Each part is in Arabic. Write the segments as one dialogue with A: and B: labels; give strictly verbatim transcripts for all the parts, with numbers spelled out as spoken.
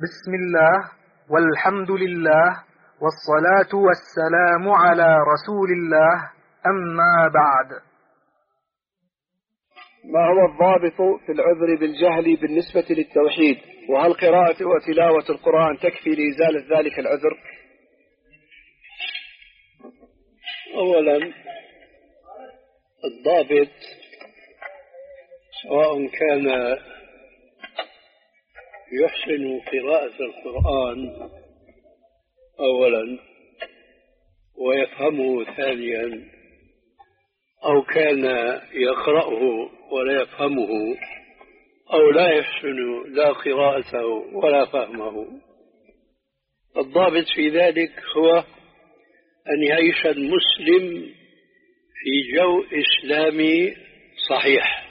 A: بسم الله والحمد لله والصلاة والسلام على رسول الله، أما بعد.
B: ما هو الضابط في العذر بالجهل بالنسبة للتوحيد؟ وهل قراءة وتلاوة القرآن تكفي لإزالة ذلك العذر؟
C: أولا، الضابط سواء كان يحسن قراءة القرآن أولا ويفهمه ثانيا، أو كان يقرأه ولا يفهمه، أو لا يحسن لا قراءته ولا فهمه. الضابط في ذلك هو أن يعيش المسلم في جو إسلامي صحيح،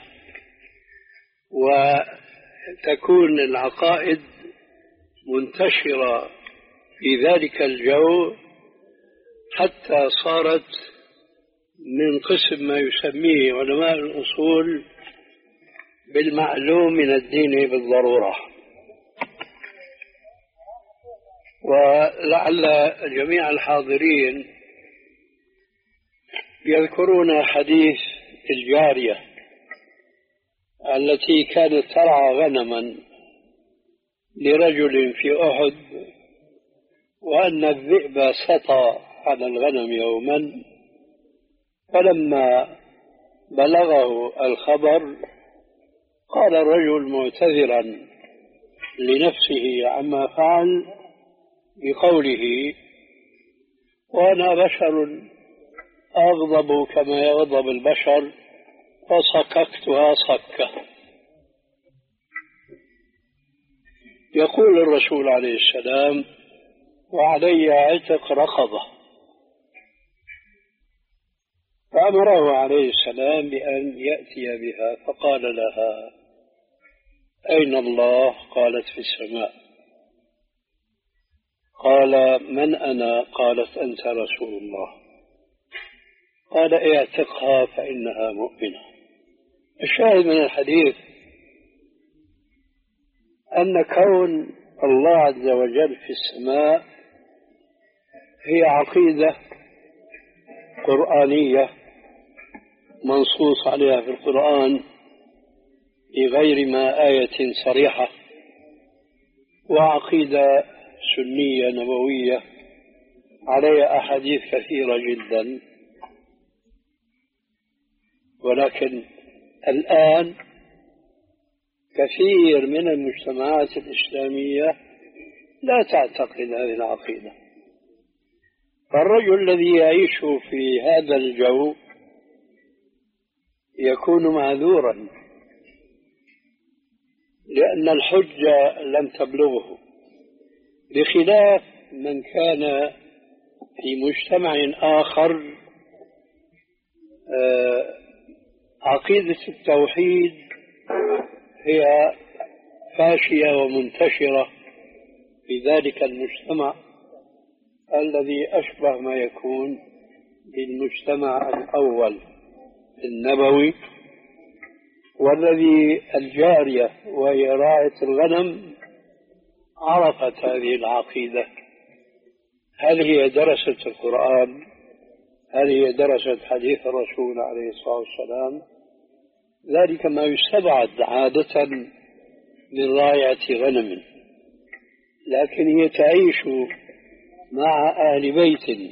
C: وتكون العقائد منتشرة في ذلك الجو حتى صارت من قسم ما يسميه علماء الأصول بالمعلوم من الدين بالضرورة. ولعل جميع الحاضرين يذكرون حديث الجارية التي كانت ترعى غنما لرجل في أحد، وأن الذئب سطى على الغنم يوما، فلما بلغه الخبر قال الرجل معتذرا لنفسه عما فعل بقوله: وأنا بشر أغضب كما يغضب البشر، فصككتها صكة. يقول الرسول عليه السلام: وعلي عتق رقبة. فأمره عليه السلام بأن يأتي بها، فقال لها: أين الله؟ قالت: في السماء. قال: من أنا؟ قالت: أنت رسول الله. قال: اعتقها فإنها مؤمنة. الشاهد من الحديث أن كون الله عز وجل في السماء هي عقيدة قرآنية منصوص عليها في القرآن بغير ما آية صريحة، وعقيدة سنية نبوية عليها أحاديث كثيرة جدا. ولكن الآن كثير من المجتمعات الإسلامية لا تعتقد هذه العقيدة، فالرجل الذي يعيش في هذا الجو يكون معذورا، لأن الحجة لم تبلغه، بخلاف من كان في مجتمع آخر عقيدة التوحيد هي فاشية ومنتشرة في ذلك المجتمع الذي أشبه ما يكون بالمجتمع الأول النبوي، والذي الجارية وهي راعية الغنم عرفت هذه العقيدة. هل هي درست القرآن؟ هل هي درست حديث الرسول عليه الصلاة والسلام؟ ذلك ما يستبعد عادة من راعية غنم، لكن هي تعيش مع أهل بيت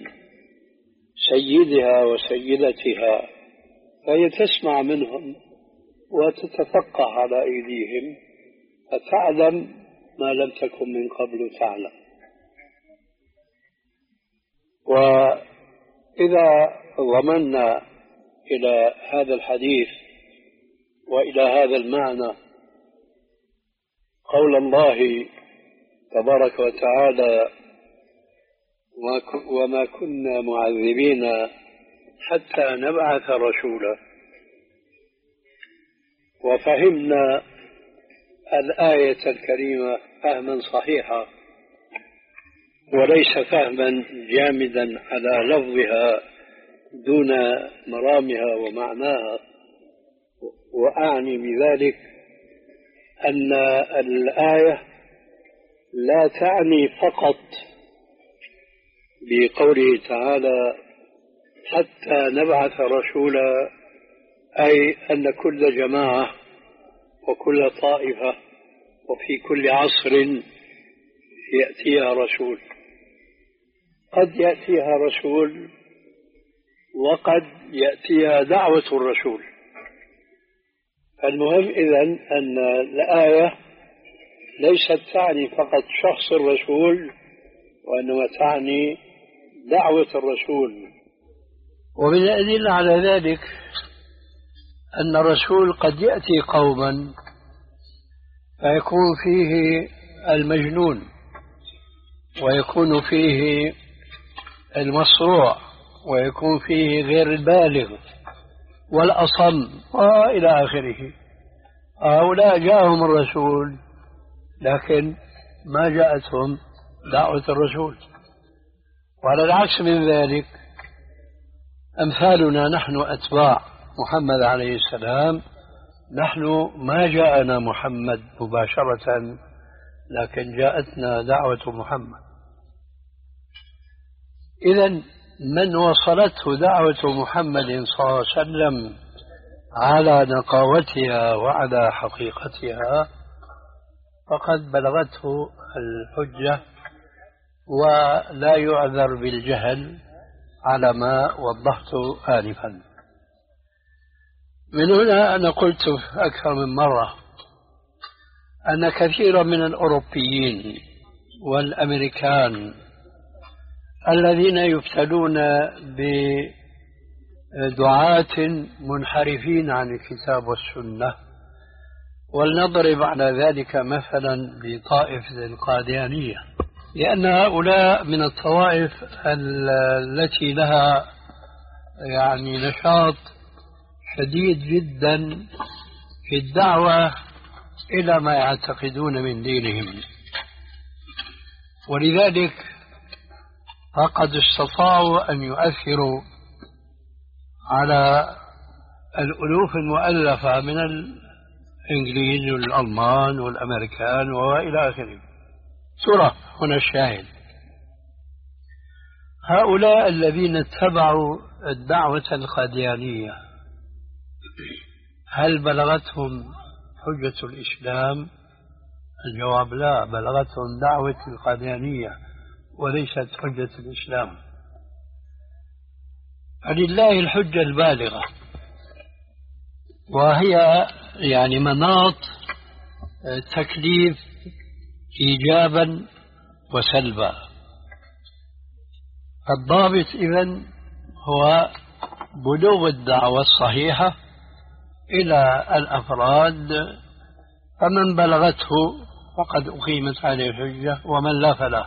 C: سيدها وسيدتها، فهي تسمع منهم وتتفقه على أيديهم، فتعلم ما لم تكن من قبل تعلم. وإذا ضمنا إلى هذا الحديث وإلى هذا المعنى قول الله تبارك وتعالى: وما كنا معذبين حتى نبعث رسولا، وفهمنا الآية الكريمة فهما صحيحا وليس فهما جامدا على لفظها دون مرامها ومعناها. وأعني بذلك أن الآية لا تعني فقط بقوله تعالى حتى نبعث رسولا، أي أن كل جماعة وكل طائفة وفي كل عصر يأتيها رسول. قد يأتيها رسول وقد يأتيها دعوة الرسول. المهم إذن أن الآية ليست تعني فقط شخص الرسول، وإنما تعني دعوة الرسول. ومن الأدلة على ذلك أن الرسول قد يأتي قوما فيكون فيه المجنون، ويكون فيه المصروع، ويكون فيه غير البالغ والأصم وإلى آخره. هؤلاء جاءهم الرسول لكن ما جاءتهم دعوة الرسول. وعلى العكس من ذلك أمثالنا نحن أتباع محمد عليه السلام، نحن ما جاءنا محمد مباشرة لكن جاءتنا دعوة محمد. إذن من وصلته دعوة محمد صلى الله عليه وسلم على نقاوتها وعلى حقيقتها فقد بلغته الحجة، ولا يعذر بالجهل على ما وضحت آنفا. من هنا أنا قلت أكثر من مرة أن كثيرا من الأوروبيين والأمريكان الذين يبتلون بدعاة منحرفين عن الكتاب والسنة، ولنضرب على ذلك مثلا بطائفة القاديانية، لأن هؤلاء من الطوائف التي لها يعني نشاط شديد جدا في الدعوة إلى ما يعتقدون من دينهم، ولذلك فقد استطاعوا أن يؤثروا على الألوف المؤلفة من الإنجليز والألمان والأمريكان وإلى آخره. ترى هنا الشاهد، هؤلاء الذين اتبعوا الدعوة القاديانية هل بلغتهم حجة الإسلام؟ الجواب لا، بلغتهم دعوة القاديانية وليست حجة الإسلام. فلله الحجة البالغة، وهي يعني مناط تكليف إيجابا وسلبا. الضابط إذن هو بلوغ الدعوة الصحيحة إلى الأفراد، فمن بلغته فقد أقيمت عليه الحجة، ومن لا فلا.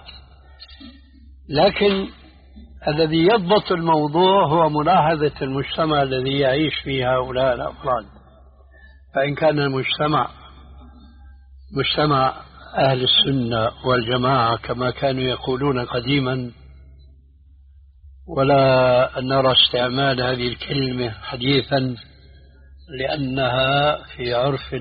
C: لكن الذي يضبط الموضوع هو ملاحظة المجتمع الذي يعيش فيه هؤلاء الأفراد. فإن كان المجتمع مجتمع أهل السنة والجماعة كما كانوا يقولون قديما، ولا نرى استعمال هذه الكلمة حديثا لأنها في عرف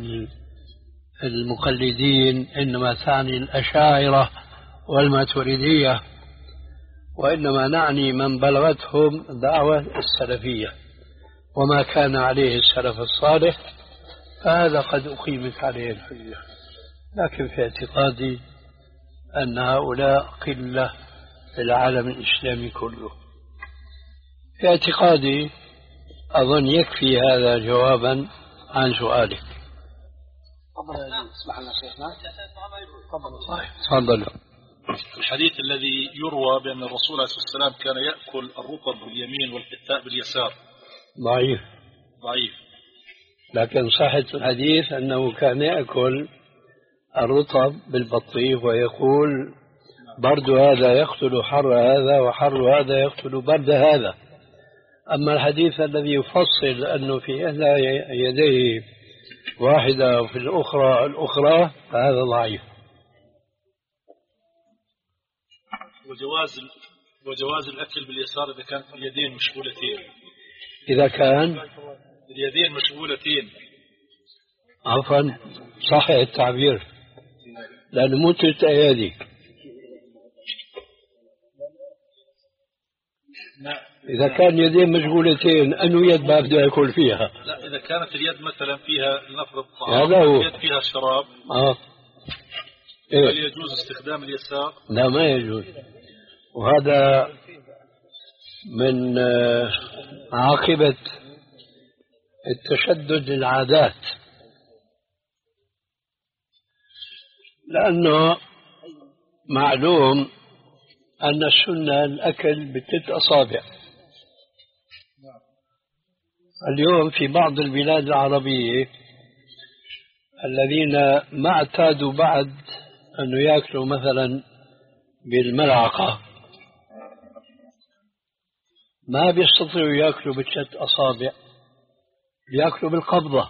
C: المقلدين إنما تعني الأشاعرة والماتريدية، وإنما نعني من بلغتهم دعوة السلفية وما كان عليه السلف الصالح، فهذا قد أقيمت عليه الحجة. لكن في اعتقادي أن هؤلاء قلة في العالم الإسلامي كله. في اعتقادي أظن يكفي هذا جوابا عن سؤالك. تفضل.
D: الحديث الذي يروى بأن الرسول عليه الصلاة والسلام كان يأكل الرطب باليمين والقثاء باليسار
C: ضعيف
D: ضعيف
C: لكن صحة الحديث أنه كان يأكل الرطب بالبطيخ ويقول برد هذا يقتل حر هذا وحر هذا يقتل برد هذا. أما الحديث الذي يفصل أنه في إحدى يديه واحدة وفي الأخرى الأخرى فهذا ضعيف.
D: وجواز وجواز الأكل باليسار إذا كانت اليدين مشغولتين.
C: إذا كان
D: اليدين مشغولتين
C: عفوا صحيح التعبير، لأنه مو تلت أيادي. إذا كان يدين مشغولتين أنه يد ما بده يأكل فيها.
D: لا، إذا كانت اليد مثلا فيها لنفرض طعام،
C: هذا هو.
D: اليد فيها شراب،
C: آه.
D: إيه؟ هل يجوز استخدام اليسار؟
C: لا، ما يجوز. وهذا من عاقبة التشدد للعادات، لأنه معلوم أن السنة الأكل بثلاث أصابع. اليوم في بعض البلاد العربية الذين ما اعتادوا بعد أنه يأكلوا مثلا بالملعقة ما بيستطيعوا يأكلوا بثلاث أصابع، يأكلوا بالقبضة.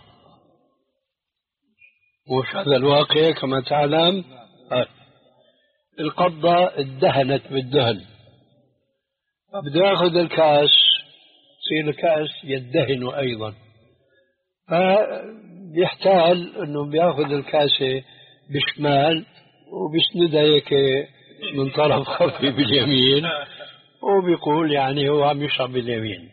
C: وش هذا الواقع كما تعلم؟ القبضة ادهنت بالدهن، فبده ياخذ الكاس يصير الكاس يدهن أيضا، فبيحتال أنه بياخذ الكاسة بشمال وبيسندها هيك من طرف خفيف باليمين، وبيقول يعني هو عم يشرب باليمين.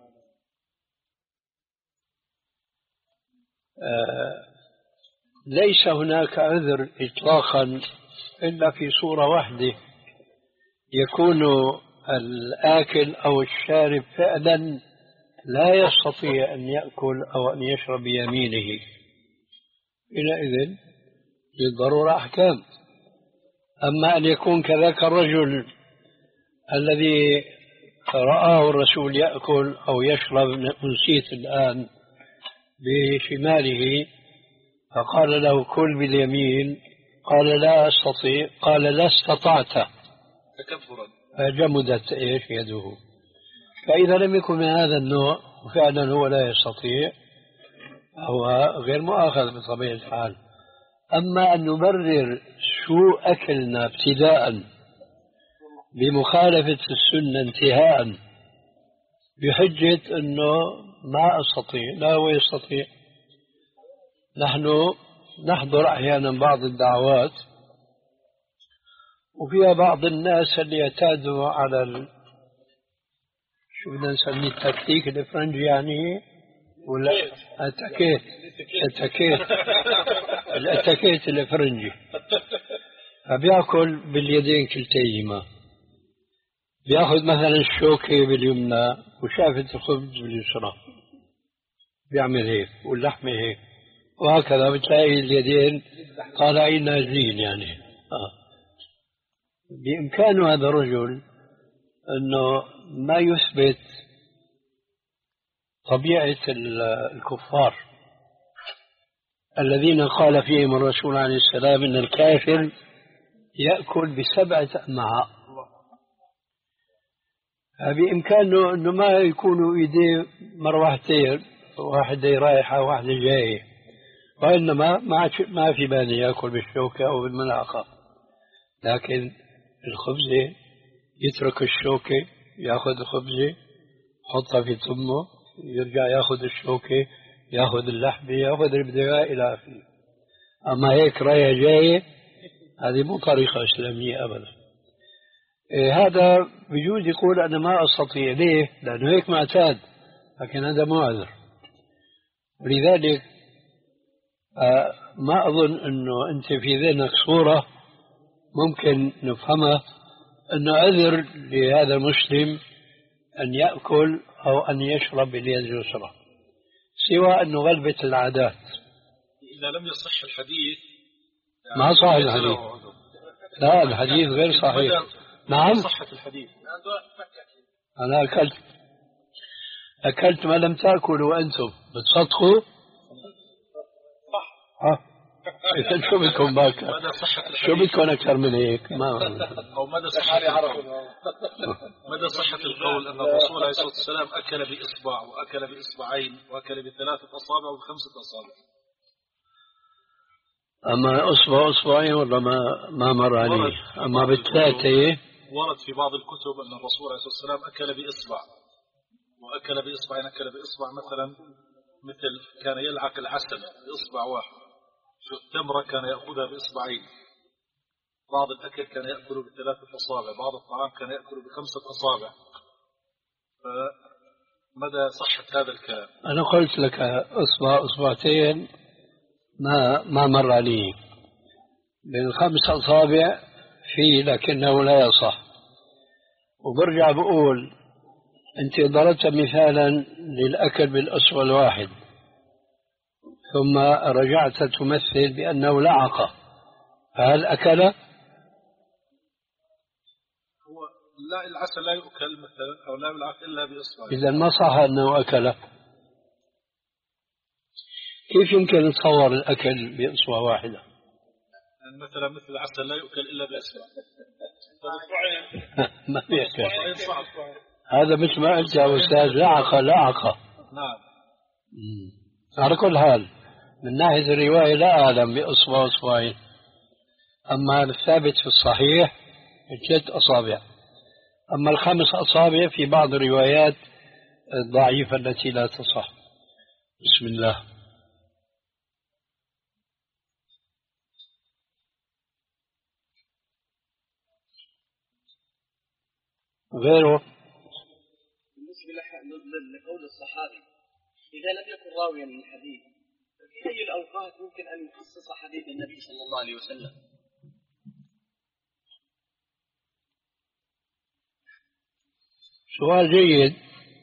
C: آه ليس هناك عذر إطلاقا إلا في صورة واحدة، يكون الآكل أو الشارب فعلا لا يستطيع أن يأكل أو أن يشرب بيمينه، حينئذ للضرورة أحكام. أما أن يكون كذاك الرجل الذي رآه الرسول يأكل أو يشرب، نسيت الآن، بشماله فقال له كل باليمين، قال لا أستطيع، قال لا استطعت،
D: تكبرا،
C: فجمدت إيش يده. فإذا لم يكن من هذا النوع وفعلا هو لا يستطيع، هو غير مؤاخذ بطبيعة الحال. أما أن نبرر سوء أكلنا ابتداء بمخالفة السنة انتهاء بحجة أنه ما أستطيع، لا هو يستطيع. نحن نحضر أحيانا بعض الدعوات وفيها بعض الناس اللي يعتادوا على ال... شو بدنا نسميه التكتيك الإفرنجي يعني، ولا التكيت التكيت التكيت الإفرنجي، فبيأكل باليدين كلتيهما، بيأخذ مثلا الشوكة باليمنى وشافة الخبز باليسرى، بيعمل هيك واللحمة هيك، وهكذا بتلاقي اليدين طالعين نازلين يعني. آه. بإمكان هذا الرجل أنه ما يثبت طبيعة الكفار الذين قال فيهم الرسول عليه السلام إن الكافر يأكل بسبعة أمعاء. بإمكانه أنه ما يكونوا إيديه مروحتين، واحدة رايحة واحدة جاية، وإنما ما في بالي يأكل بالشوكة أو بالملعقة، لكن الخبزة يترك الشوكة، يأخذ الخبزة يحطها في تمه، يرجع يأخذ الشوكة، يأخذ اللحمة، يأخذ البداية إلى آخره. أما هيك رايح جاية هذه مو طريقة إسلامية أبدا. إيه هذا بجوز يقول أنا ما أستطيع، ليه؟ لأنه هيك معتاد، لكن هذا مو عذر. ولذلك آه ما أظن أنه أنت في ذهنك صورة ممكن نفهمها أنه عذر لهذا المسلم أن يأكل أو أن يشرب باليد اليسرى، سوى أنه غلبة العادات.
D: إذا لم يصح الحديث
C: يعني ما صح الحديث، لا الحديث غير صحيح. نعم
D: صحة الحديث.
C: أنا أكلت أكلت ما لم تأكلوا وأنتم بتصدقوا صح. شو بدكم باكر؟ شو بدكم أكثر من هيك؟ ما
D: أو مدى صحة القول مدى صحة القول أن الرسول عليه الصلاة والسلام أكل بإصبع وأكل بإصبعين وأكل بثلاثة أصابع وبخمسة أصابع.
C: أما أصبع أصبعين ولا ما ما مر عليه؟ أما بالثلاثة
D: ورد في بعض الكتب أن الرسول عليه الصلاة والسلام أكل بإصبع وأكل بإصبعين. أكل بإصبع مثلا مثل كان يلعق العسل بإصبع واحد، التمرة كان يأخذها بإصبعين، بعض الأكل كان يأكل بثلاثة أصابع، بعض الطعام كان يأكل بخمسة أصابع. فمدى صحة هذا الكلام؟
C: أنا قلت لك أصبع أصبعتين ما ما مر علي، من الخمس أصابع فيه لكنه لا يصح. وبرجع بقول أنت ضربت مثالا للأكل بالأصبع الواحد ثم رجعت تمثل بأنه لعق، فهل أكل؟
D: هو لا، العسل لا يؤكل مثلا أو لا يلعق إلا بإصبع.
C: إذا ما صح أنه أكل. كيف يمكن نتصور الأكل بإصبع واحدة؟
D: يعني مثلا مثل العسل لا يؤكل إلا بإصبع.
C: ما بيحكي هذا مثل ما قلت يا أستاذ، لعق لعق.
D: نعم.
C: على كل حال من ناحية الرواية لا أعلم بإصبع أصبعين، أما الثابت في الصحيح ثلاث أصابع، أما الخمس أصابع في بعض الروايات الضعيفة التي لا تصح. بسم الله. غيره
E: بالنسبة لقول الصحابي إذا لم يكن راويا للحديث في أي الأوقات ممكن أن يخصص حديث النبي صلى الله عليه وسلم؟
C: سؤال جيد.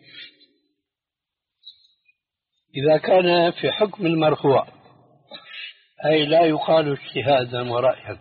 C: إذا كان في حكم المرفوع أي لا يقال اجتهادا ورأيا.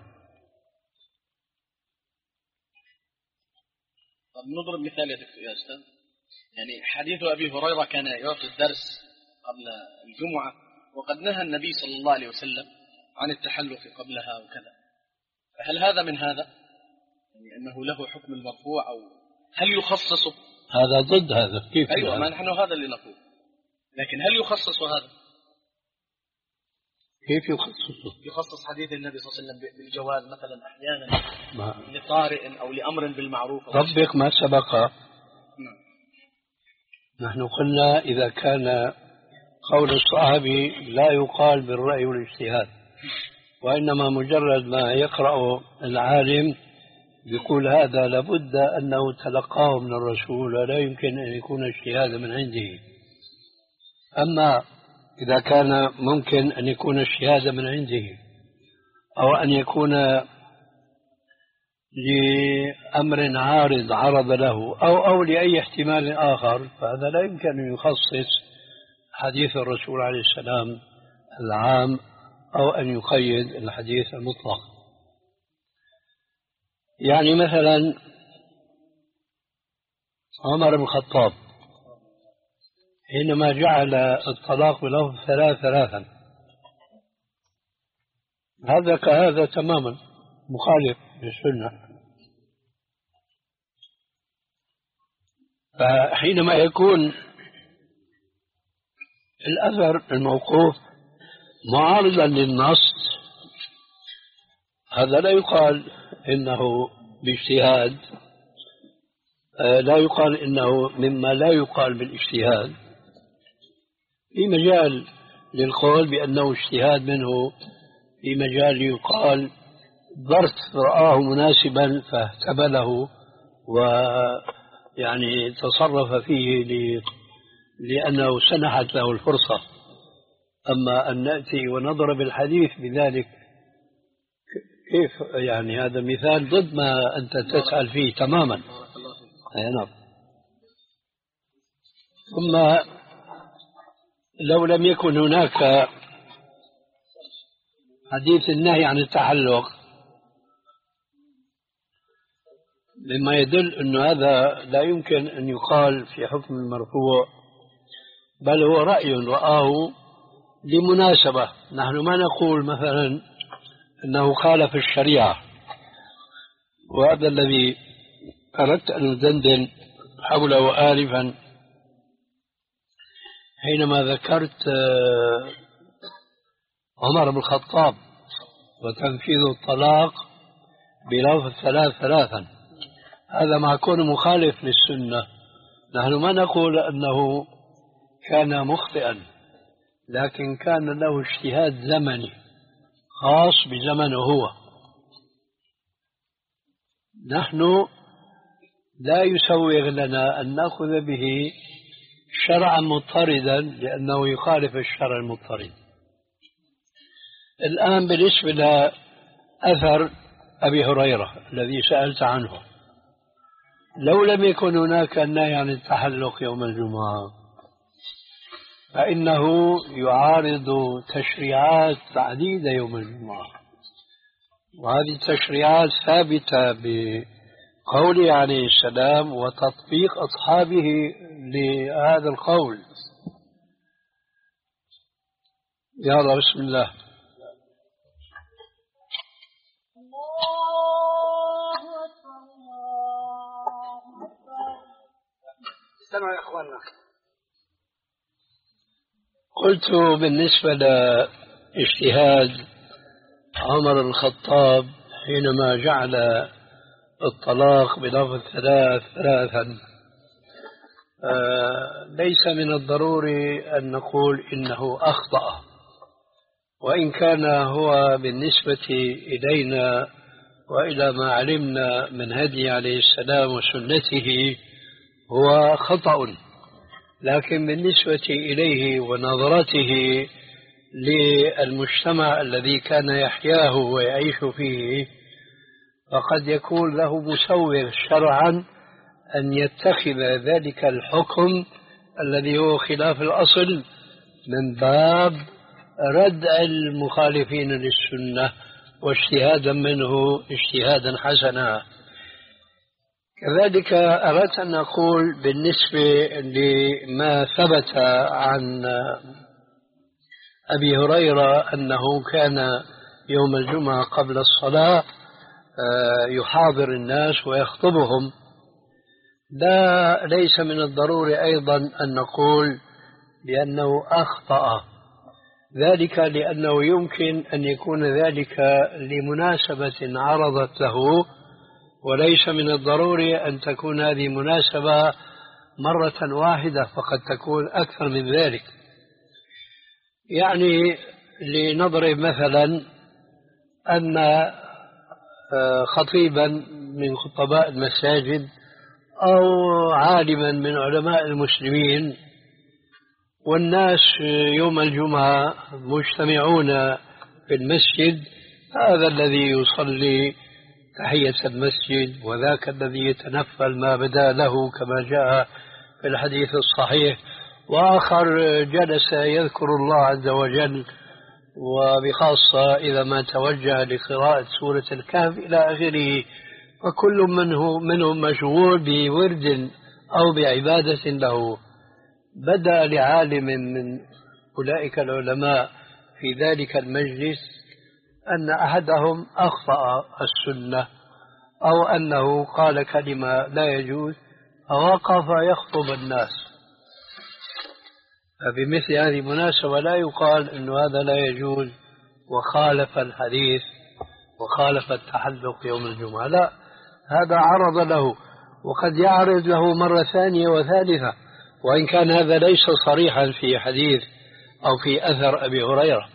E: طب نضرب مثال يا دكتور يا أستاذ، يعني حديث أبي هريرة كان يعطي الدرس قبل الجمعة وقد نهى النبي صلى الله عليه وسلم عن التحلق قبلها وكذا، هل هذا من هذا؟ يعني أنه له حكم المرفوع أو هل يخصصه؟
C: هذا ضد هذا. كيف؟
E: أيوة، ما نحن هذا اللي نقول، لكن هل يخصص هذا؟
C: كيف يخصصه؟
E: يخصص حديث النبي صلى الله عليه وسلم بالجواز مثلا أحيانا ما. لطارئ أو لأمر بالمعروف.
C: طبق ما سبق.
E: نعم.
C: نحن قلنا إذا كان قول الصحابي لا يقال بالرأي والاجتهاد، وإنما مجرد ما يقرأ العالم يقول هذا لابد أنه تلقاه من الرسول ولا يمكن أن يكون اجتهادا من عنده. أما إذا كان ممكن أن يكون اجتهادا من عنده أو أن يكون لأمر عارض عرض له أو أو لأي احتمال آخر، فهذا لا يمكن أن يخصص حديث الرسول عليه السلام العام أو أن يقيد الحديث المطلق. يعني مثلا عمر بن الخطاب حينما جعل الطلاق بلفظ ثلاث ثلاثا، هذا كهذا تماما مخالف للسنة. فحينما يكون الأثر الموقوف معارضا للنص هذا لا يقال إنه باجتهاد، لا يقال إنه مما لا يقال بالاجتهاد. في مجال للقول بأنه اجتهاد منه، في مجال يقال ظرف رآه مناسبا فاهتبله ويعني تصرف فيه لأنه سنحت له الفرصة. أما أن نأتي ونضرب الحديث بذلك كيف؟ يعني هذا مثال ضد ما أنت تسأل فيه تماما. نعم. ثم لو لم يكن هناك حديث النهي عن التحلق مما يدل أن هذا لا يمكن أن يقال في حكم المرفوع، بل هو رأي رآه لمناسبة. نحن ما نقول مثلا أنه خالف الشريعة، وهذا الذي أردت أن أدندن حوله آلفا حينما ذكرت عمر بن الخطاب وتنفيذ الطلاق بلفظ ثلاث ثلاثا. هذا مع كونه مخالف للسنة، نحن ما نقول أنه كان مخطئا، لكن كان له اجتهاد زمني خاص بزمنه هو. نحن لا يسوغ لنا أن نأخذ به شرعا مضطردا لأنه يخالف الشرع المضطرد. الآن بالنسبة لأثر أبي هريرة الذي سألت عنه، لو لم يكن هناك النهي عن التحلق يوم الجمعة فإنه يعارض تشريعات عديدة يوم الجمعة، وهذه التشريعات ثابتة بقوله عليه السلام وتطبيق أصحابه لهذا القول. يلا بسم الله.
A: استمعوا يا إخواننا.
C: قلت بالنسبة لاجتهاد عمر الخطاب حينما جعل الطلاق بلفظ ثلاث ثلاثا آه ليس من الضروري أن نقول إنه أخطأ، وإن كان هو بالنسبة إلينا وإلى ما علمنا من هدي عليه السلام وسنته هو خطأ، لكن بالنسبة إليه ونظرته للمجتمع الذي كان يحياه ويعيش فيه فقد يكون له مسوغ شرعا أن يتخذ ذلك الحكم الذي هو خلاف الأصل من باب ردع المخالفين للسنة واجتهادا منه اجتهادا حسنا. كذلك أردت أن أقول بالنسبة لما ثبت عن أبي هريرة أنه كان يوم الجمعة قبل الصلاة يحاضر الناس ويخطبهم، لا ليس من الضروري أيضا أن نقول بأنه أخطأ، ذلك لأنه يمكن أن يكون ذلك لمناسبة عرضت له، وليس من الضروري أن تكون هذه مناسبة مرة واحدة، فقد تكون أكثر من ذلك. يعني لنضرب مثلا أن خطيبا من خطباء المساجد أو عالما من علماء المسلمين والناس يوم الجمعة مجتمعون في المسجد، هذا الذي يصلي تحية المسجد وذاك الذي يتنفل ما بدا له كما جاء في الحديث الصحيح، وآخر جلس يذكر الله عز وجل، وبخاصة إذا ما توجه لقراءة سورة الكهف إلى آخره، وكل منه منهم مشغول بورد أو بعبادة له. بدأ لعالم من أولئك العلماء في ذلك المجلس أن أحدهم أخطأ السنة أو أنه قال كلمة لا يجوز فوقف يخطب الناس. فبمثل هذه المناسبة لا يقال أن هذا لا يجوز وخالف الحديث وخالف التحلق يوم الجمعة، لا، هذا عرض له وقد يعرض له مرة ثانية وثالثة، وإن كان هذا ليس صريحا في حديث أو في أثر أبي هريرة.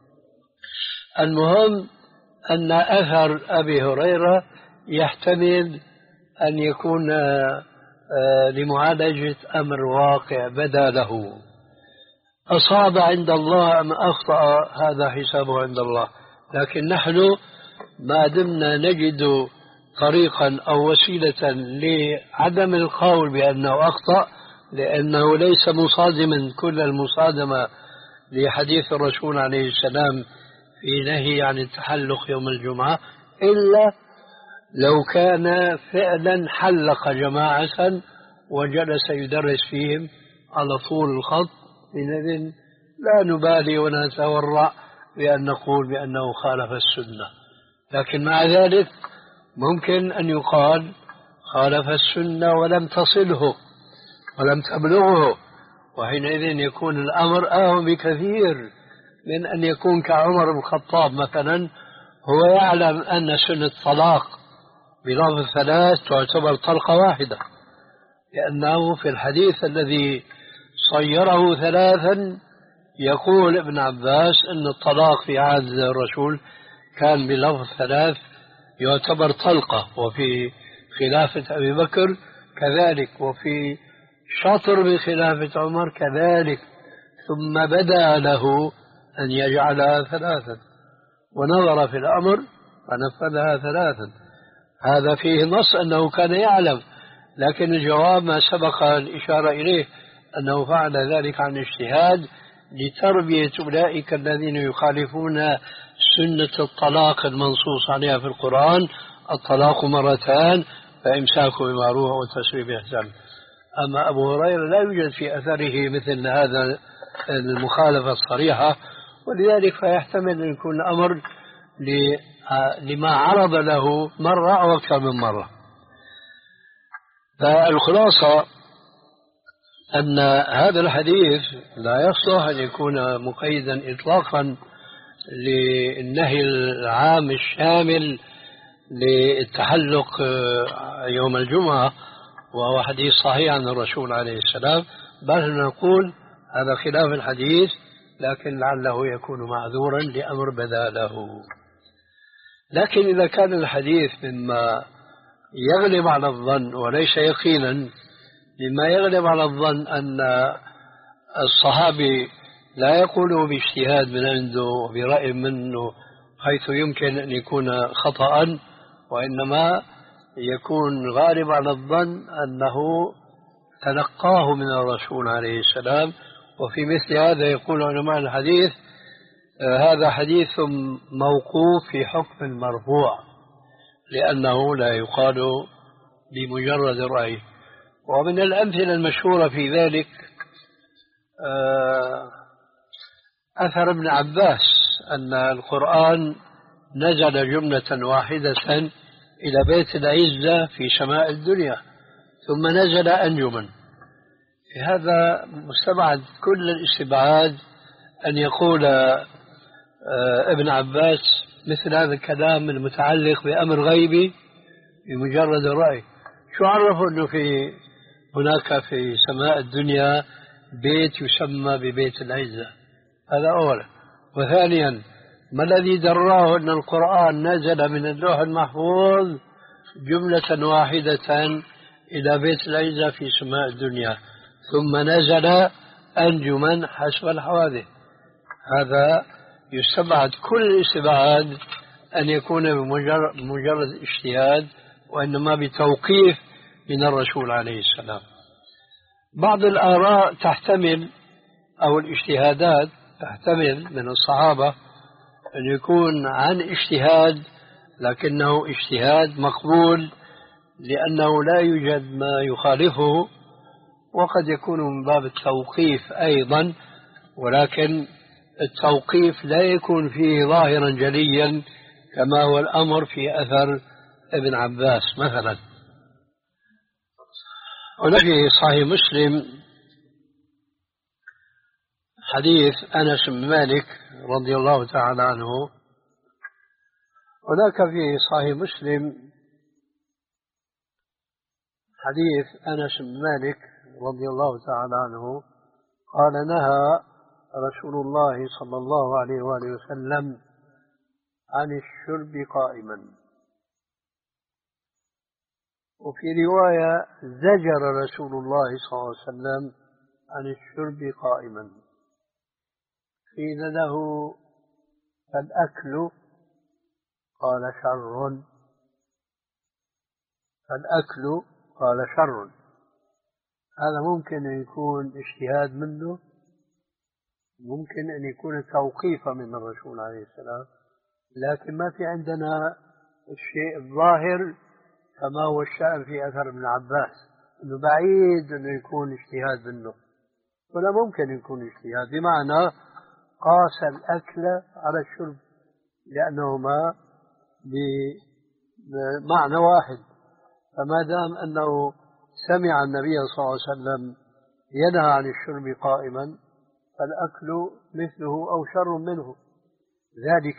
C: المهم أن أثر أبي هريرة يحتمل أن يكون لمعالجة أمر واقع بدا له، أصاب عند الله أم أخطأ هذا حسابه عند الله، لكن نحن ما دمنا نجد طريقا أو وسيلة لعدم القول بأنه أخطأ، لأنه ليس مصادما كل المصادمة لحديث الرسول عليه السلام في نهي عن التحلق يوم الجمعة، إلا لو كان فعلا حلق جماعة وجلس يدرس فيهم على طول الخط، حينئذ لا نبالي ونتورع بأن نقول بأنه خالف السنة. لكن مع ذلك ممكن أن يقال خالف السنة ولم تصله ولم تبلغه، وحينئذ يكون الأمر أهم بكثير من أن يكون كعمر بن الخطاب مثلا، هو يعلم أن سنة الطلاق بلفظ ثلاث تعتبر طلقة واحدة، لأنه في الحديث الذي صيره ثلاثا يقول ابن عباس أن الطلاق في عهد الرسول كان بلفظ ثلاث يعتبر طلقة، وفي خلافة أبي بكر كذلك، وفي شطر من خلافة عمر كذلك، ثم بدا له أن يجعلها ثلاثا ونظر في الأمر فنفذها ثلاثا. هذا فيه نص أنه كان يعلم، لكن الجواب ما سبق الإشارة إليه أنه فعل ذلك عن اجتهاد لتربية أولئك الذين يخالفون سنة الطلاق المنصوص عليها في القرآن: الطلاق مرتان فإمساك بمعروف وتسريح بإحسان. أما أبو هريرة لا يوجد في أثره مثل هذا المخالفة الصريحة، ولذلك فيحتمل أن يكون الأمر لما عرض له مرة أو أكثر من مرة. فالخلاصة أن هذا الحديث لا يصلح أن يكون مقيدا إطلاقا للنهي العام الشامل للتحلق يوم الجمعة، وهو حديث صحيح عن الرسول عليه السلام، بل نقول هذا خلاف الحديث، لكن لعله يكون معذورا لأمر بدا له. لكن إذا كان الحديث مما يغلب على الظن وليس يقينا، مما يغلب على الظن أن الصحابي لا يقول باجتهاد من عنده وبرأي منه حيث يمكن أن يكون خطأ، وإنما يكون غالب على الظن أنه تلقاه من الرسول عليه السلام. وفي مثل هذا يقول علماء الحديث آه هذا حديث موقوف في حكم المرفوع، لأنه لا يقال بمجرد الرأي. ومن الأمثلة المشهورة في ذلك آه أثر ابن عباس أن القرآن نزل جملة واحدة إلى بيت العزة في سماء الدنيا ثم نزل أنجما. هذا مستبعد كل الاستبعاد أن يقول ابن عباس مثل هذا الكلام المتعلق بأمر غيبي بمجرد الرأي. شو عرفوا أنه في هناك في سماء الدنيا بيت يسمى ببيت العزة؟ هذا أولا. وثانيا، ما الذي دراه أن القرآن نزل من اللوح المحفوظ جملة واحدة إلى بيت العزة في سماء الدنيا ثم نزل أنجما حسب الحوادث؟ هذا يستبعد كل الاستبعاد أن يكون بمجرد اجتهاد، وإنما بتوقيف من الرسول عليه السلام. بعض الآراء تحتمل أو الاجتهادات تحتمل من الصحابة أن يكون عن اجتهاد، لكنه اجتهاد مقبول لأنه لا يوجد ما يخالفه، وقد يكون من باب التوقيف أيضا، ولكن التوقيف لا يكون فيه ظاهرا جليا كما هو الأمر في أثر ابن عباس مثلا. ونفي صحيح مسلم حديث أنس بن مالك رضي الله تعالى عنه. هناك في صحيح مسلم حديث أنس بن مالك رضي الله تعالى عنه قال: نهى رسول الله صلى الله عليه وآله وسلم عن الشرب قائما. وفي رواية: زجر رسول الله صلى الله عليه وسلم عن الشرب قائما. قيل له: فالأكل؟ قال: شر. فالأكل قال: شر. هذا ممكن أن يكون اجتهاد منه، ممكن أن يكون توقيفا من الرسول عليه السلام، لكن ما في عندنا الشيء الظاهر كما هو الشأن في أثر ابن عباس، أنه بعيد أنه يكون اجتهاد منه، ولا ممكن يكون اجتهاد، بمعنى قاس الأكل على الشرب لأنهما بمعنى واحد. فما دام أنه سمع النبي صلى الله عليه وسلم ينهى عن الشرب قائما، فالأكل مثله أو شر منه، ذلك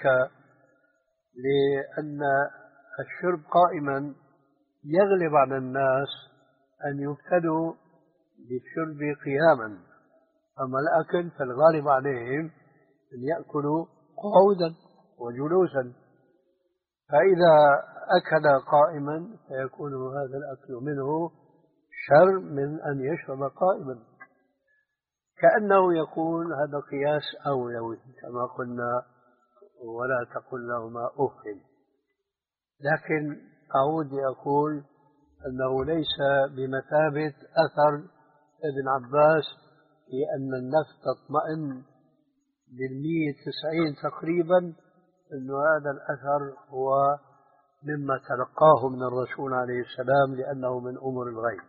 C: لأن الشرب قائما يغلب على الناس أن يبتدوا بالشرب قياما، أما الأكل فالغالب عليهم أن يأكلوا قعودا وجلوسا، فإذا أكل قائما فيكون هذا الأكل منه شر من أن يشرب قائما، كأنه يقول هذا قياس أولوي كما قلنا ولا تقل لهما أف. لكن أعود أقول أنه ليس بمثابة أثر ابن عباس في أن النفس تطمئن بالمية تسعين تقريبا، أن هذا الأثر هو مما تلقاه من الرسول عليه السلام لأنه من أمور الغيب.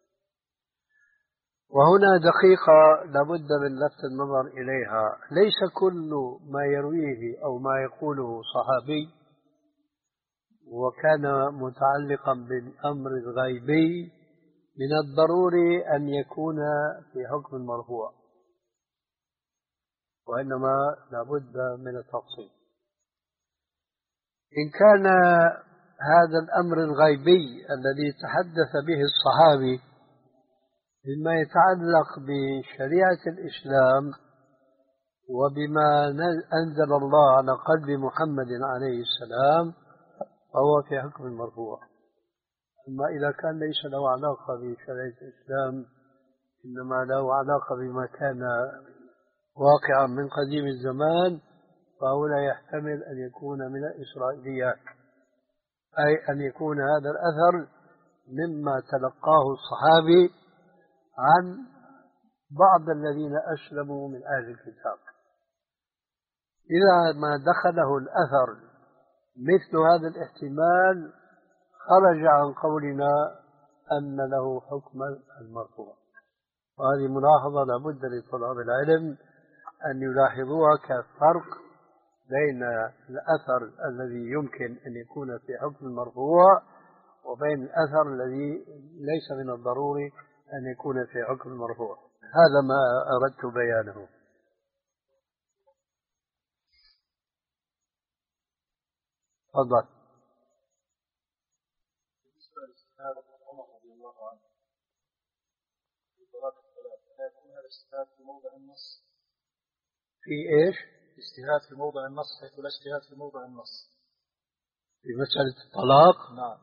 C: وهنا دقيقة لابد من لفت النظر إليها، ليس كل ما يرويه أو ما يقوله صحابي وكان متعلقا بالأمر الغيبي من الضروري أن يكون في حكم المرفوع، وإنما لابد من التفصيل. إن كان هذا الأمر الغيبي الذي تحدث به الصحابي بما يتعلق بشريعة الإسلام وبما أنزل الله على قلب محمد عليه السلام فهو في حكم المرفوع. أما إذا كان ليس له علاقة بشريعة الإسلام إنما له علاقة بما كان واقعا من قديم الزمان فهو لا يحتمل أن يكون من الإسرائيليات، أي أن يكون هذا الأثر مما تلقاه الصحابي عن بعض الذين أسلموا من أهل الكتاب. إذا ما دخله الأثر مثل هذا الاحتمال خرج عن قولنا أن له حكم المرفوع. وهذه ملاحظة لابد لطلاب العلم أن يلاحظوها كفرق بين الأثر الذي يمكن أن يكون في حكم المرفوع وبين الأثر الذي ليس من الضروري أن يكون في حكم المرفوع. هذا ما أردت بيانه. تفضل.
D: بالنسبة لاجتهاد عمر رضي الله عنه في صلاة الصلاة، لا يكون هذا الاجتهاد في موضع النص؟
C: في إيش؟
D: اجتهاد في موضع النص حيث لا اجتهاد في موضع النص
C: في مسألة الطلاق؟
D: نعم.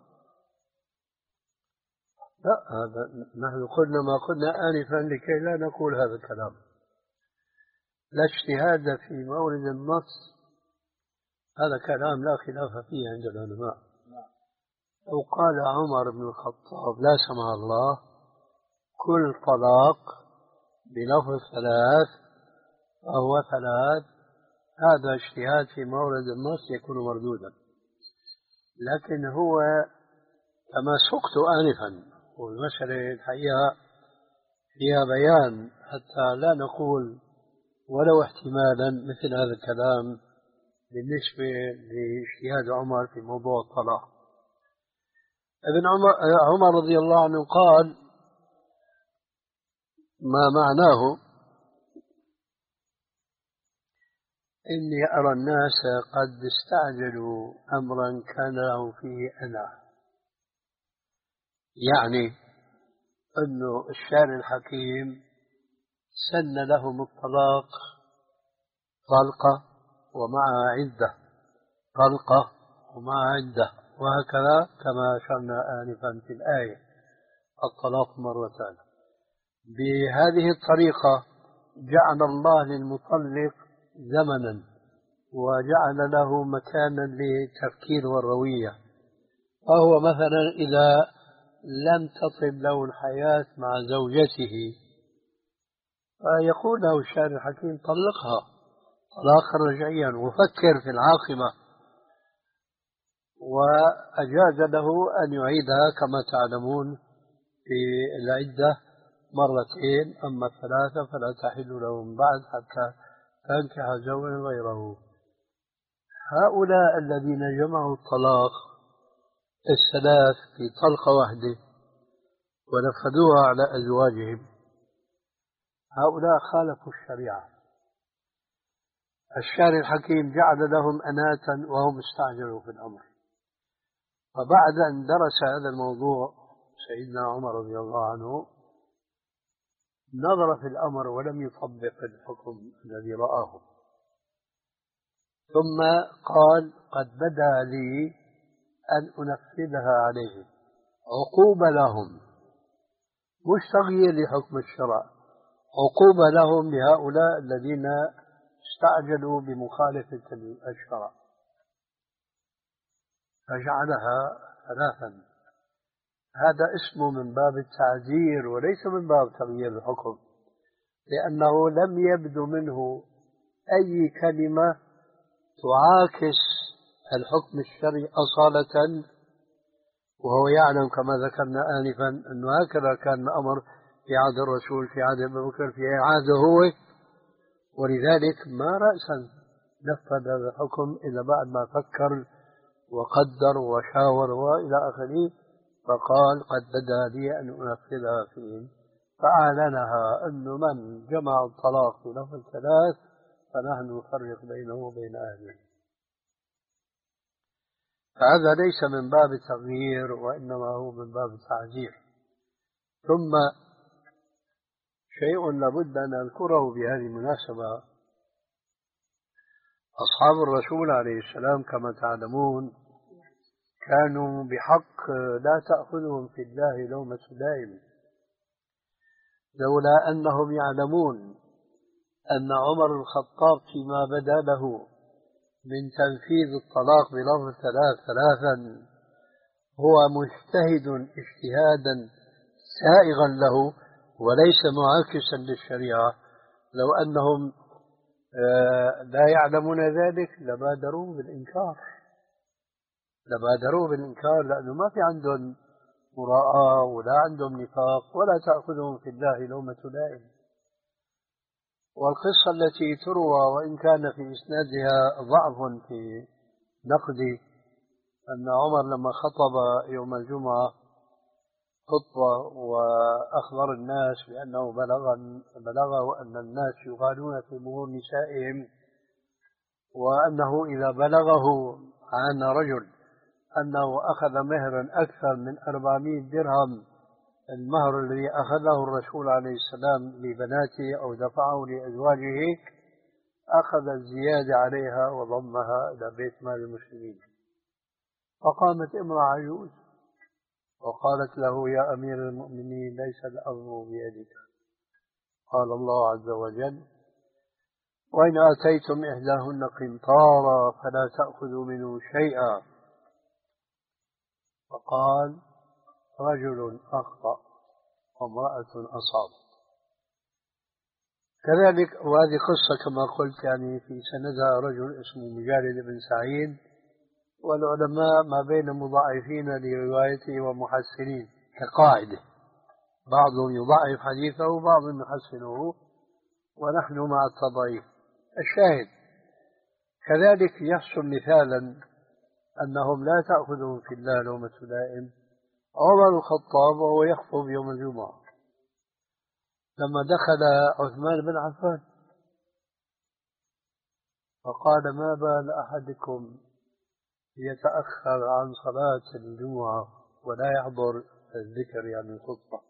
C: لا، هذا نحن قلنا ما قلنا آنفا لكي لا نقول هذا الكلام. لا اجتهاد في مورد النص، هذا كلام لا خلاف فيه عند العلماء. لو قال عمر بن الخطاب لا سمح الله كل طلاق بلفظ ثلاث فهو ثلاث، هذا اجتهاد في مورد النص يكون مردودا. لكن هو كما سقت آنفا، والمسألة الحقيقة فيها بيان حتى لا نقول ولو احتمالا مثل هذا الكلام بالنسبة لاجتهاد عمر في موضوع الطلاق. ابن عمر, عمر رضي الله عنه قال ما معناه إني أرى الناس قد استعجلوا أمرا كان له فيه أنا، يعني أنه الشارع الحكيم سن لهم الطلاق طلقة ومعها عدة، طلقة ومعها عدة، وهكذا كما أشرنا آنفا في الآية الطلاق مرتان. بهذه الطريقة جعل الله للمطلق زمنا وجعل له مكانا للتفكير والروية. فهو مثلا إذا لم تطب له الحياة مع زوجته فيقول له الشارع الحكيم طلقها طلاقا رجعيا وفكر في العاقبة، وأجاز له أن يعيدها كما تعلمون في العدة مرتين، أما الثلاثة فلا تحل له من بعد حتى تنكح زوجا غيره. هؤلاء الذين جمعوا الطلاق الثلاث في طلقة واحدة ونفذوها على أزواجهم، هؤلاء خالفوا الشريعة. الشارع الحكيم جعل لهم أناة وهم استعجلوا في الأمر. فبعد أن درس هذا الموضوع سيدنا عمر رضي الله عنه نظر في الأمر ولم يطبق الحكم الذي رآه، ثم قال قد بدا لي أن أنفذها عليهم عقوبة لهم مش تغيير لحكم الشرع، عقوبة لهم لهؤلاء الذين استعجلوا بمخالفة الشرع، فجعلها ثلاثا. هذا اسمه من باب التعزير وليس من باب تغيير الحكم، لأنه لم يبدو منه أي كلمة تعاكس الحكم الشرعي أصالة، وهو يعلم كما ذكرنا آنفا أنه هكذا كان الأمر في عهد الرسول، في عهد أبي بكر، في عهده هو، ولذلك ما رأسا نفذ هذا الحكم إلا بعد ما فكر وقدر وشاور وإلى آخره، فقال قد بدا لي أن أنفذها فيهم، فأعلنها أنه من جمع الطلاق في لفظ الثلاث فنحن نفرق بينه وبين أهله. فهذا ليس من باب التغيير وإنما هو من باب التعزير. ثم شيء لابد أن أذكره بهذه المناسبة، أصحاب الرسول عليه السلام كما تعلمون كانوا بحق لا تأخذهم في الله لومة لائم، لولا أنهم يعلمون أن عمر الخطاب فيما بدا له من تنفيذ الطلاق بلفظ ثلاث ثلاثا هو مجتهد اجتهادا سائغا له وليس معاكسا للشريعة، لو أنهم لا يعلمون ذلك لبادروا بالإنكار لبادروا بالإنكار لأنه ما في عندهم مراءة ولا عندهم نفاق ولا تأخذهم في الله لومة لائم. والقصة التي تروى وإن كان في إسنادها ضعف في نقدي، أن عمر لما خطب يوم الجمعة خطبة وأخبر الناس بأنه بلغ بلغه أن الناس يغالون في أمور نسائهم، وأنه إذا بلغه عن رجل أنه أخذ مهرا أكثر من أربعمائة درهم، المهر الذي أخذه الرسول عليه السلام لبناته أو دفعه لأزواجه، أخذ الزيادة عليها وضمها إلى بيت مال المسلمين. فقامت امرأة عجوز وقالت له يا أمير المؤمنين ليس الأمر بيدك، قال الله عز وجل وإن آتيتم إحداهن قنطارا فلا تأخذوا منه شيئا، فقال رجل أخطأ وامرأة أصابت. كذلك وهذه قصة كما قلت يعني في سندها رجل اسمه مجالد بن سعيد، والعلماء ما بين مضاعفين لروايته ومحسنين كقاعدة، بعضهم يضعف حديثه وبعضهم يحسنه ونحن مع التضعيف. الشاهد كذلك يحصل مثالا أنهم لا تأخذهم في الله لومة لائم. عمر الخطاب وهو يخطب يوم الجمعة لما دخل عثمان بن عفان فقال ما بال أحدكم يتأخر عن صلاة الجمعة ولا يحضر الذكر يعني الخطبة؟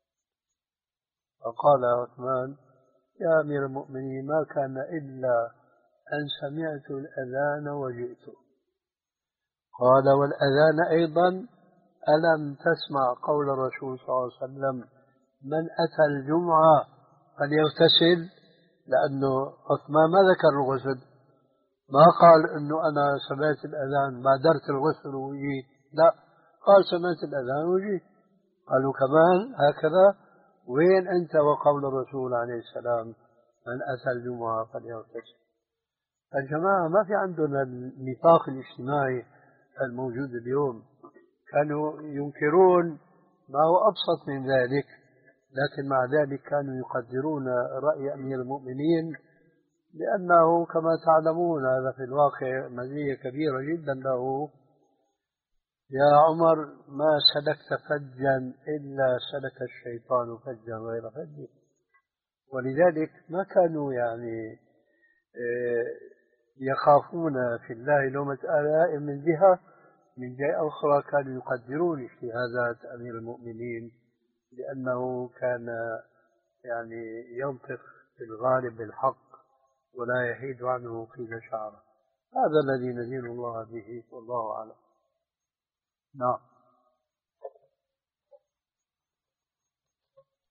C: فقال عثمان يا أمير المؤمنين ما كان إلا أن سمعت الأذان وجئت. قال والأذان أيضا ألم تسمع قول الرسول صلى الله عليه وسلم من أتى الجمعة فليغتسل؟ لأنه عثمان ما ذكر الغسل، ما قال أنه أنا سمعت الأذان بادرت الغسل وجيت، لا قال سمعت الأذان وجيت. قالوا كمان هكذا وين أنت وقول الرسول عليه السلام من أتى الجمعة فليغتسل؟ الجماعة ما في عندنا النطاق الاجتماعي الموجود اليوم، كانوا ينكرون ما هو أبسط من ذلك، لكن مع ذلك كانوا يقدرون رأي أمير المؤمنين، لأنه كما تعلمون هذا في الواقع مزية كبيرة جدا له. يا عمر ما سلكت فجا إلا سلك الشيطان فجا غير فج، ولذلك ما كانوا يعني يخافون في الله لومة لائم من جهة، من جهة أخرى كانوا يقدرون اجتهادات أمير المؤمنين لأنه كان يعني ينطق في الغالب بالحق ولا يحيد عنه قيل شعره. هذا الذي ندين الله به والله أعلم. نعم.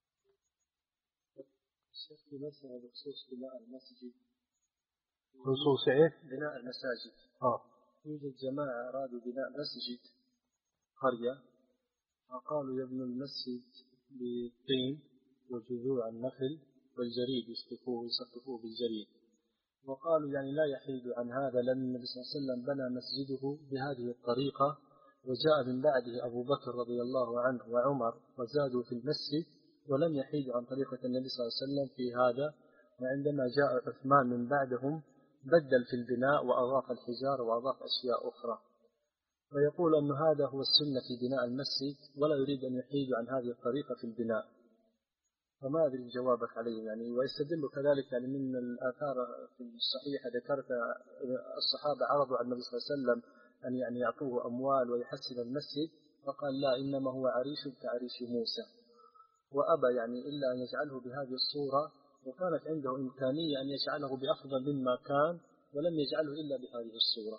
F: شيخ في مسألة بخصوص بناء المسجد.
C: خصوص إيه؟
F: بناء المساجد.
C: آه.
F: يوجد جماعة أرادوا بناء مسجد قرية، فقالوا يبنوا المسجد بالطين وجذوع النخل والجريد، يسقفوه يسقفوه بالجريد، وقالوا يعني لا يحيد عن هذا، لأن النبي صلى الله عليه وسلم بنى مسجده بهذه الطريقة، وجاء من بعده أبو بكر رضي الله عنه وعمر وزادوا في المسجد ولم يحيدوا عن طريقة النبي صلى الله عليه وسلم في هذا. وعندما جاء عثمان من بعدهم بدل في البناء وأضاف الحجارة وأضاف أشياء أخرى، ويقول أن هذا هو السنة في بناء المسجد ولا يريد أن يحيد عن هذه الطريقة في البناء. فما أدري جوابك عليه يعني. ويستدل كذلك يعني من الآثار في الصحيحة ذكرت الصحابة عرضوا على النبي صلى الله عليه وسلم أن يعني يعطوه أموال ويحسن المسجد، فقال لا، إنما هو عريش كعريش موسى، وأبى يعني إلا أن يجعله بهذه الصورة، وكانت عنده إمكانية أن يجعله بأفضل مما كان ولم يجعله إلا بهذه الصورة.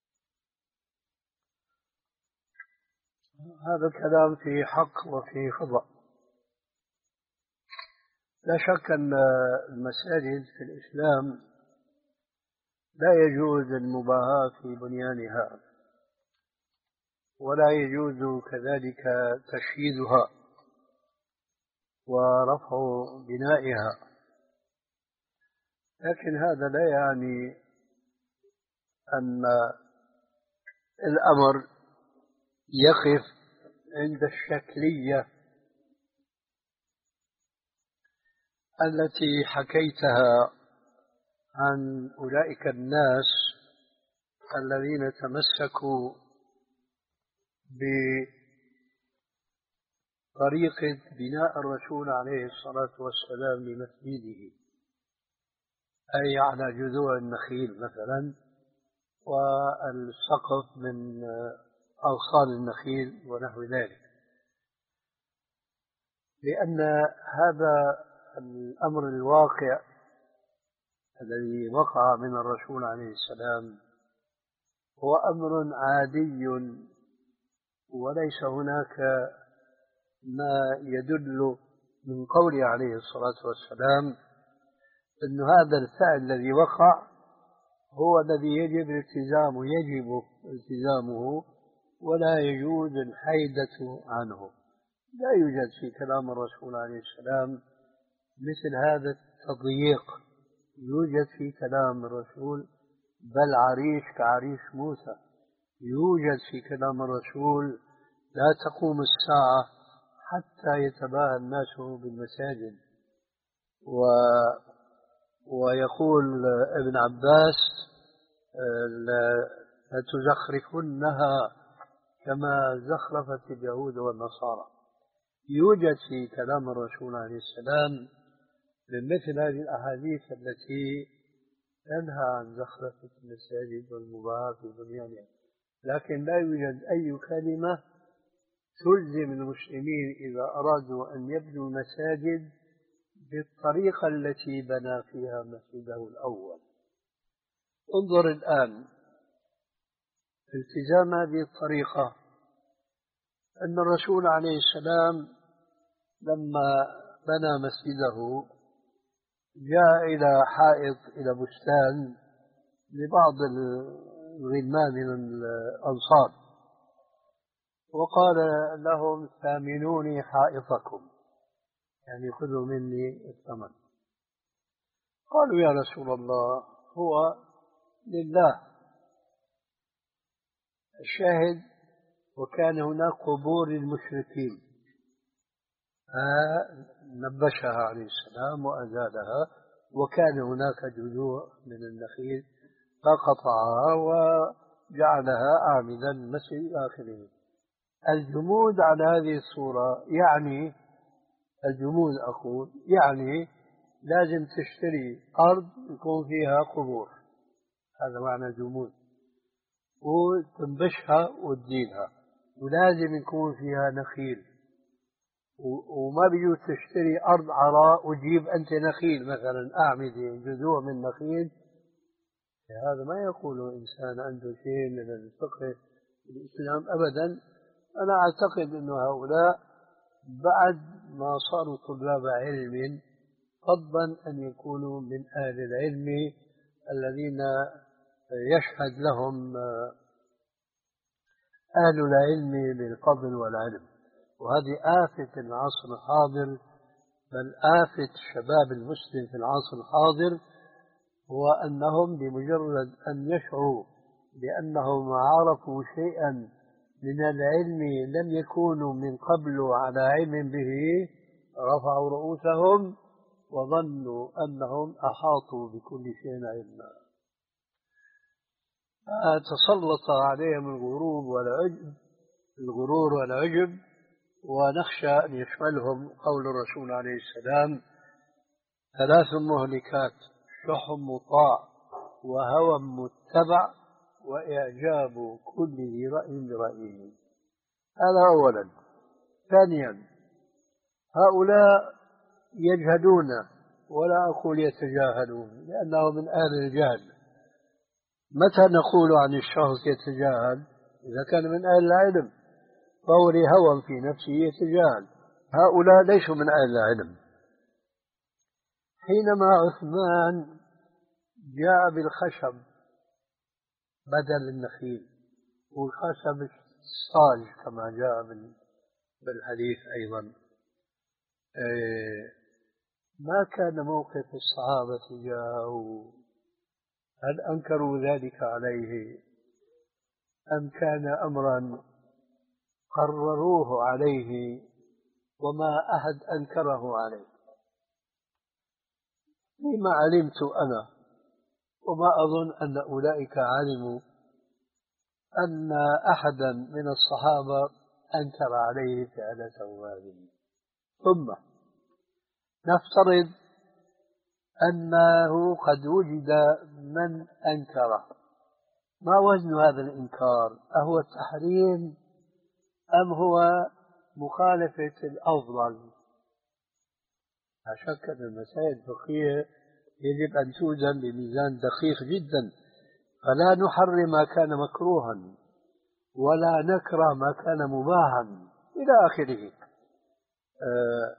C: هذا الكلام في حق وفي خطأ. لا شك أن المساجد في الإسلام لا يجوز المباهاة في بنيانها، ولا يجوز كذلك تشييدها ورفع بنائها، لكن هذا لا يعني أن الأمر يقف عند الشكلية التي حكيتها عن أولئك الناس الذين تمسكوا بطريقة بناء الرسول عليه الصلاة والسلام لمسجده، أي على جذوع النخيل مثلا، والسقف من أغصان النخيل ونحو ذلك، لأن هذا الأمر الواقع الذي وقع من الرسول عليه السلام هو أمر عادي، وليس هناك ما يدل من قوله عليه الصلاة والسلام أن هذا الفعل الذي وقع هو الذي يجب التزامه يجب التزامه ولا يجوز الحيدة عنه. لا يوجد في كلام الرسول عليه السلام مثل هذا التضييق يوجد في كلام الرسول، بل عريش كعريش موسى يوجد في كلام الرسول. لا تقوم الساعة حتى يتباهى الناس بالمساجد. و ويقول ابن عباس لتزخرفنها كما زخرفت اليهود والنصارى. يوجد في كلام الرسول عليه السلام من مثل هذه الأحاديث التي تنهى عن زخرفة المساجد والمباهاة في بنيانها، لكن لا يوجد أي كلمة تلزم المسلمين إذا أرادوا أن يبنوا المساجد بالطريقة التي بنى فيها مسجده الأول. انظر الآن التزام هذه الطريقة، أن الرسول عليه السلام لما بنى مسجده جاء إلى حائط إلى بستان لبعض الغلمان من الأنصار وقال لهم ثامنوني حائطكم، يعني خذوا مني الثمن. قالوا يا رسول الله هو لله. الشاهد وكان هناك قبور للمشركين فنبشها عليه السلام وأزالها، وكان هناك جذوع من النخيل فقطعها وجعلها أعمدا المسجد إلى آخره. الجمود على هذه الصورة يعني الجمود أقول يعني لازم تشتري أرض يكون فيها قبور، هذا معنى الجمود، وتنبشها وتزيلها، ولازم يكون فيها نخيل، وما بيجوز تشتري أرض عراء وتجيب أنت نخيل مثلا أعمدة جذوع من نخيل. هذا ما يقوله إنسان عنده شيء من الفقه الإسلام أبدا. أنا أعتقد أن هؤلاء بعد ما صاروا طلاب علم فضلا أن يكونوا من أهل العلم الذين يشهد لهم أهل العلم بالفضل والعلم. وهذه آفة العصر الحاضر، بل آفة الشباب المسلم في العصر الحاضر، هو أنهم بمجرد أن يشعروا بأنهم عرفوا شيئا من العلم لم يكونوا من قبل على علم به، رفعوا رؤوسهم وظنوا أنهم أحاطوا بكل شيء علما، تسلط عليهم الغرور والعجب الغرور والعجب ونخشى أن يشملهم قول الرسول عليه السلام: ثلاث مهلكات، شح مطاع، وهوى متبع، وإعجاب كل ذي رأي برأيه. هذا أولا. ثانيا، هؤلاء يجهلون، ولا أقول يتجاهلون لأنه من أهل الجهل. متى نقول عن الشخص يتجاهل؟ إذا كان من أهل العلم، فهو لهوى في نفسه يتجاهل. هؤلاء ليسوا من أهل العلم. حينما عثمان جاء بالخشب بدل النخيل، والخشب الصاج كما جاء بالحديث أيضا، ما كان موقف الصحابة تجاهه؟ هل أنكروا ذلك عليه أم كان أمرا قرروه عليه وما أحد أنكره عليه؟ فيما علمت أنا، وما أظن أن أولئك علموا، أن أحدا من الصحابة أنكر عليه فعلته هذه. ثم نفترض أنه قد وجد من أنكره، ما وزن هذا الإنكار؟ أهو التحريم أم هو مخالفة الأفضل؟ لا شك أن المسائل الفقهية يجب أن توزن بميزان دقيق جدا، فلا نحرم ما كان مكروها ولا نكره ما كان مباحا إلى آخره. أه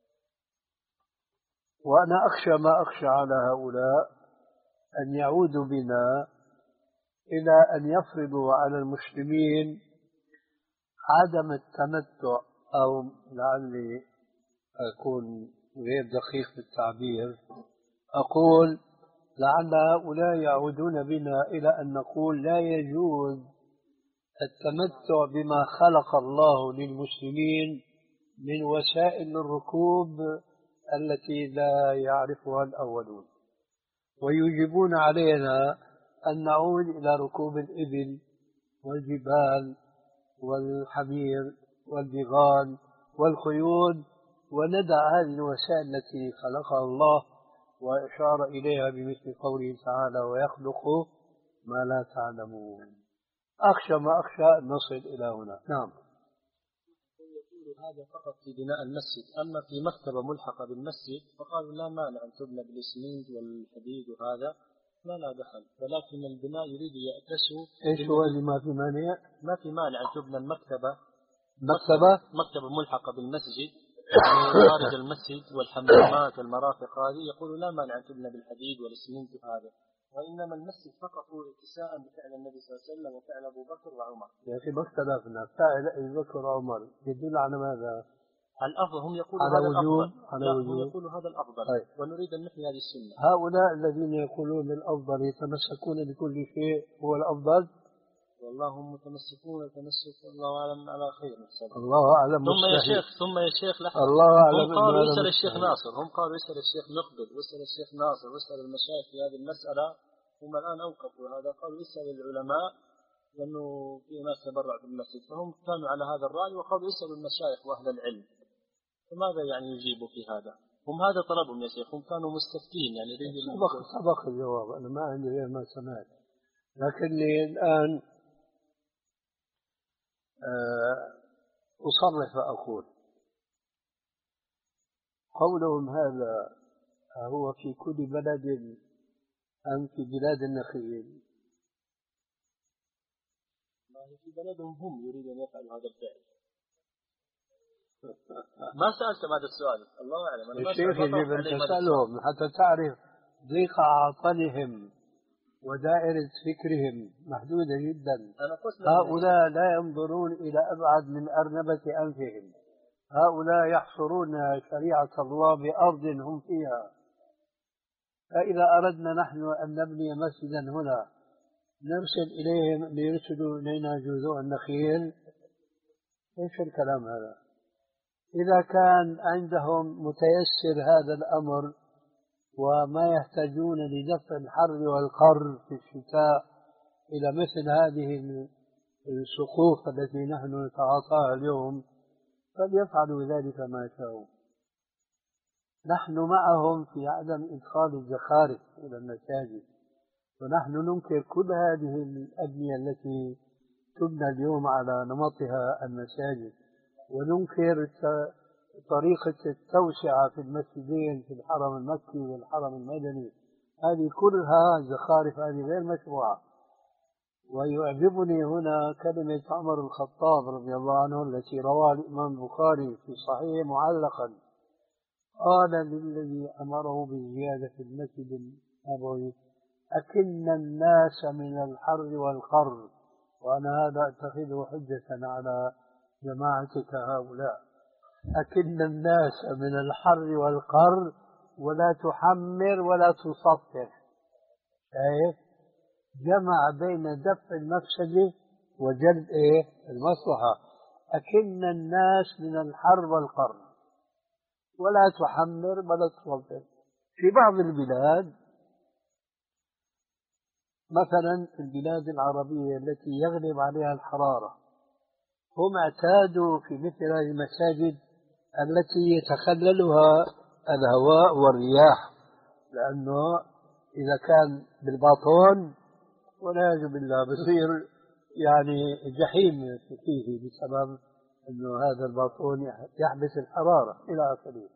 C: وأنا أخشى ما أخشى على هؤلاء أن يعودوا بنا إلى أن يفرضوا على المسلمين عدم التمتع، أو لعلي أكون غير دقيق بالتعبير، أقول لعل هؤلاء يعودون بنا إلى أن نقول لا يجوز التمتع بما خلق الله للمسلمين من وسائل الركوب التي لا يعرفها الأولون، ويجبون علينا أن نعود إلى ركوب الإبل والجبال والحمير والبغال والخيول، وندع هذه الوسائل التي خلقها الله وأشار إليها بمثل قوله تعالى: ويخلق ما لا تعلمون. أخشى ما أخشى أن نصل إلى هنا. نعم.
F: هذا فقط في بناء المسجد، أما في مكتبة ملحقة بالمسجد فقالوا لا مانع أن تبنى بالإسمنت والحديد وهذا ما لا دخل، ولكن البناء يريد يأتسوا.
C: إيش هو اللي ما في مانع؟
F: ما في مانع أن تبنى المكتبة
C: مكتبة
F: مكتبة ملحقة بالمسجد يعني خارج المسجد، والحمامات والمرافق هذه يقولوا لا مانع أن تبنى بالحديد والإسمنت وهذا، وإنما المسجد فقط هو اتساء بفعل النبي صلى الله عليه وسلم وفعل أبو بكر وعمر.
C: يا أخي ما اختلفنا، فعل أبي بكر وعمر يدل على ماذا؟
F: الأفضل. هم يقولوا
C: على
F: هذا
C: وجوب
F: الأفضل.
C: على
F: لا
C: وجوب.
F: هم يقولوا هذا الأفضل. طيب. ونريد أن نحيي هذه السنة.
C: هؤلاء الذين يقولون الأفضل يتمسكون بكل شيء هو الأفضل؟
F: والله هم متمسكون تمسك الله أعلم على خير.
C: الله أعلم.
F: ثم يا شيخ ثم يا شيخ لحظة،
C: الله أعلم.
F: هم قالوا يسأل الشيخ ناصر، هم قالوا يسأل الشيخ مقبل ويسأل الشيخ ناصر ويسأل المشايخ في هذه المسألة، هم الآن أوقفوا هذا، قالوا يسأل العلماء لأنه في ناس تبرع في المسجد، فهم كانوا على هذا الرأي وقالوا يسألوا المشايخ وأهل العلم. فماذا يعني يجيبوا في هذا؟ هم هذا طلبهم يا شيخ، هم كانوا مستفتين يعني.
C: سبق سبق الجواب، أنا ما عندي غير ما سمعت، لكني الآن أصرح فأقول قولهم هذا هو في كل بلد أم في بلاد النخيل؟
F: في بلدهم هم يريدون أن يفعلوا هذا الفعل. ما سألت بعد السؤال، الله أعلم. أنا
C: يا شيخ يجب أن تسألهم حتى تعرف ضيق عقلهم ودائرة فكرهم محدودة جدا. هؤلاء لا ينظرون إلى أبعد من أرنبة أنفهم. هؤلاء يحصرون شريعة الله بأرض هم فيها. فإذا أردنا نحن أن نبني مسجدا هنا نرسل إليهم ليرسلوا إلينا جذوع النخيل؟ إيش الكلام هذا؟ إذا كان عندهم متيسر هذا الأمر وما يحتاجون لدفع الحر والقر في الشتاء إلى مثل هذه السقوف التي نحن نتعاطاها اليوم، فليفعلوا ذلك ما شاءوا. نحن معهم في عدم إدخال الزخارف إلى المساجد، ونحن ننكر كل هذه الأبنية التي تبنى اليوم على نمطها المساجد، وننكر طريقة التوسعة في المسجدين في الحرم المكي والحرم المدني. هذه كلها زخارف، هذه غير مشروعة. ويعجبني هنا كلمة عمر الخطاب رضي الله عنه التي رواها الإمام البخاري في صحيح معلقا، قال للذي أمره بزيادة المسجد النبوي: أكن الناس من الحر والقر. وأنا هذا أتخذه حجة على جماعتك هؤلاء. أكن الناس من الحر والقر ولا تحمر ولا تصفر. شايف؟ جمع بين دفع المفسدة وجلب إيه؟ المصلحة. أكن الناس من الحر والقر ولا تحمر ولا تصفر. في بعض البلاد مثلا البلاد العربية التي يغلب عليها الحرارة، هم اعتادوا في مثل هذه المساجد التي يتخللها الهواء والرياح، لأنه إذا كان بالباطون والعياذ بالله بصير يعني جحيم فيه بسبب أنه هذا الباطون يحبس الحرارة إلى آخره.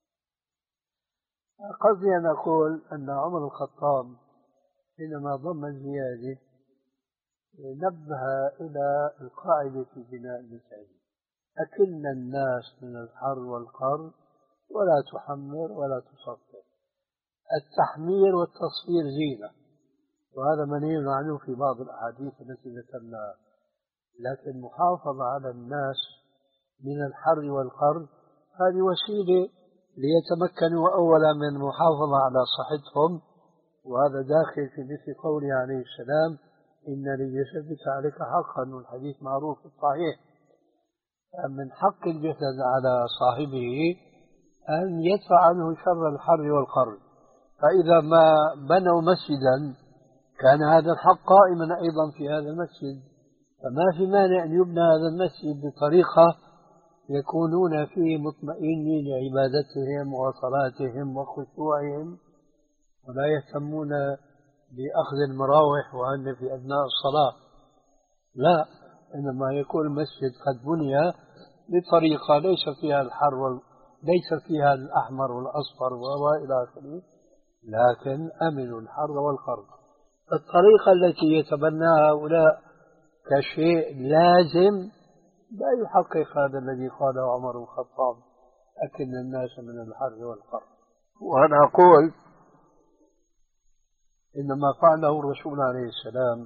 C: قصدي أن أقول أن عمر الخطاب حينما ضم الزيادة نبه إلى القاعدة في بناء المساجد: أكن الناس من الحر والقر ولا تحمر ولا تصفر. التحمير والتصفير زينة، وهذا منهي عنه في بعض الأحاديث التي ذكرناها، لكن محافظة على الناس من الحر والقر هذه وسيلة ليتمكنوا أولا من محافظة على صحتهم، وهذا داخل في مثل قوله عليه السلام: إن لجسدك عليك حقا، والحديث معروف في الصحيح. من حق الجسد على صاحبه أن يدفع عنه شر الحر والقر. فإذا ما بنوا مسجدا كان هذا الحق قائما أيضا في هذا المسجد، فما في مانع أن يبنى هذا المسجد بطريقة يكونون فيه مطمئنين لعبادتهم وصلاتهم وخشوعهم، ولا يهتمون بأخذ المراوح وأن في أثناء الصلاة. لا، إنما يكون المسجد قد بني بطريقة ليس فيها الحر وال... ليس فيها الأحمر والأصفر وإلى آخره، لكن أمن الحر والقر. الطريقة التي يتبناها هؤلاء كشيء لازم لا يحقق هذا الذي قاله عمر بن الخطاب: أكن الناس من الحر والقر. وأنا أقول إنما فعله الرسول عليه السلام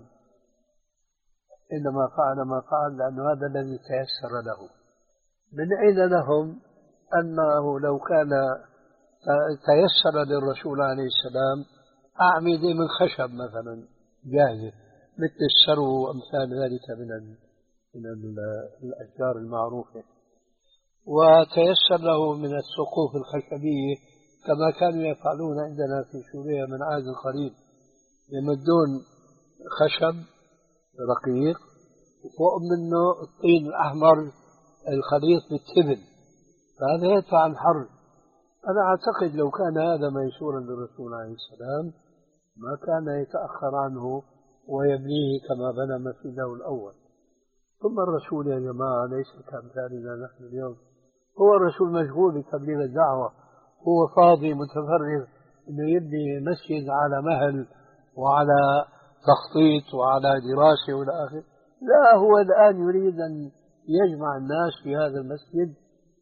C: إنما فعل ما فعل لأنه هذا الذي تيسر له. من أين لهم أنه لو كان تيسر للرسول عليه السلام أعمدة من خشب مثلا جاهزة مثل السرو وأمثال ذلك من من الأشجار المعروفة، وتيسر له من السقوف الخشبية كما كانوا يفعلون عندنا في سوريا من عهد قريب، يمدون خشب رقيق وفوق منه الطين الأحمر الخليط بالتبن، فهذا يدفع عن الحر. أنا أعتقد لو كان هذا ميسورا للرسول عليه السلام ما كان يتأخر عنه ويبنيه كما بنى مسجده الأول. ثم الرسول يا جماعة ليس كأمثالنا نحن اليوم، هو الرسول مشغول بتبليغ الدعوة، هو فاضي متفرغ إنه يبني مسجد على مهل وعلى تخطيط وعلى دراسة والى آخره. لا، هو الآن يريد أن يجمع الناس في هذا المسجد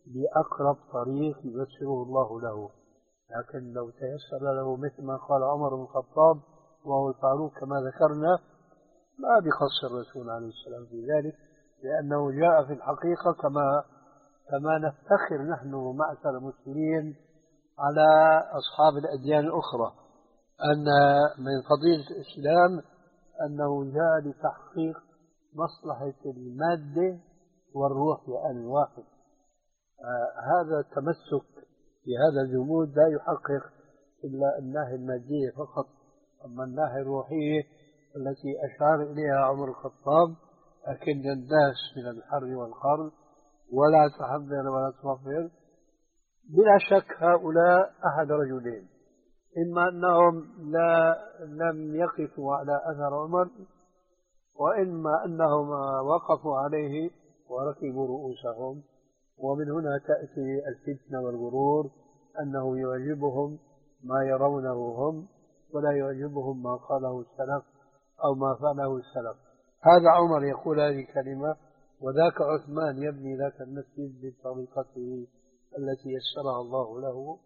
C: بأقرب طريق ييسره الله له. لكن لو تيسر له مثل ما قال عمر بن الخطاب وهو الفاروق كما ذكرنا، ما بيقصر الرسول عليه السلام في ذلك، لأنه جاء في الحقيقة كما كما نفتخر نحن معشر المسلمين على أصحاب الأديان الأخرى أن من فضيلة الإسلام أنه جاء لتحقيق مصلحة المادة والروح في آن واحد. آه هذا التمسك بهذا الجمود لا يحقق إلا الناحية المادية فقط، أما الناحية الروحية التي أشار إليها عمر الخطاب أكن الناس من الحر والقرن ولا تحذر ولا توفر، بلا شك هؤلاء أحد رجلين: إما أنهم لا لم يقفوا على أثر عمر، وإما أنهم وقفوا عليه وركبوا رؤوسهم. ومن هنا تأتي الفتنة والغرور، أنه يعجبهم ما يرونه هم ولا يعجبهم ما قاله السلف أو ما فعله السلف. هذا عمر يقول هذه الكلمة، وذاك عثمان يبني ذاك المسجد بطريقته التي يسرها الله له،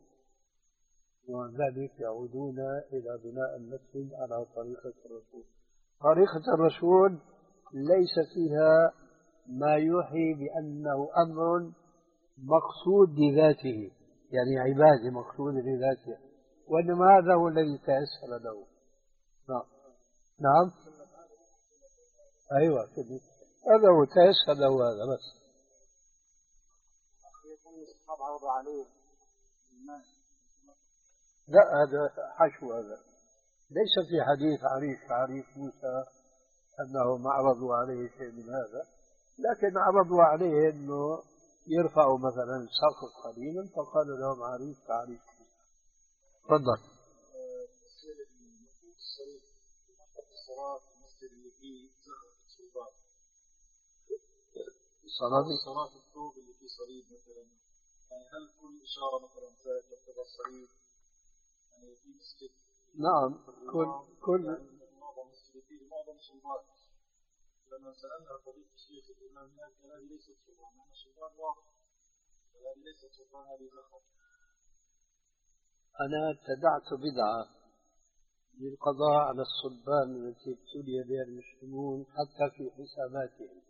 C: وذلك يعودون إلى بناء المسجد على طريقة الرسول. طريقة الرسول ليس فيها ما يوحي بأنه أمر مقصود بذاته، يعني عبادة مقصود بذاته، وإنما هذا هو الذي تيسر له. نعم نعم أيوة كده. هذا هو تيسر له هذا بس. لا هذا حشو، هذا ليس في حديث عريش عريش موسى أنهم عرضوا عليه شيء من هذا، لكن عرضوا عليه أنه يرفعوا مثلا سقف قليلا فقالوا لهم عريش كعريش موسى. تفضل.
D: صلاة صلاة الثوب اللي فيه صليب مثلا، يعني هل كل إشارة مثلا تعتبر صليب؟ يعني في مسجد
C: نعم كل كل
D: معظم مسجد فيه معظم صلبات. لما سألنا فضيلة الشيخ الإمام هذه ليست صلبان، نحن صلبان واضح، هذه ليست صلبان، هذه زخم.
C: أنا ابتدعت بدعة للقضاء على الصلبان التي ابتلي بها المسلمون حتى في حساباتهم.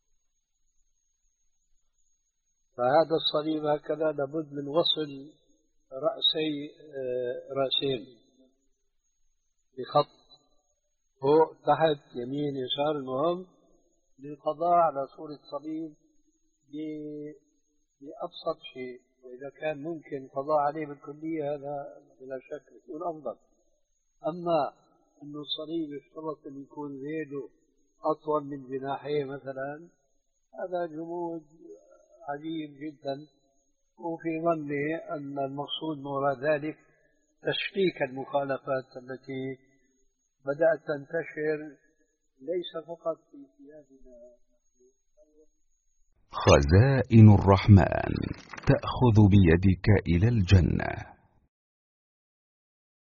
C: فهذا الصليب هكذا لابد من وصل رأسي رأسين بخط فوق تحت يمين يسار، المهم للقضاء على صورة صليب بأبسط شيء، وإذا كان ممكن القضاء عليه بالكلية هذا بلا شك يكون أفضل. أما أنه الصليب يشترط أن يكون ذيله أطول من جناحيه مثلا، هذا جمود عجيب جدا، وفي ظني أن المقصود من وراء ذلك تشكيك المخالفات التي بدأت تنتشر ليس فقط في ثيابنا.
G: خزائن الرحمن تأخذ بيدك إلى الجنة.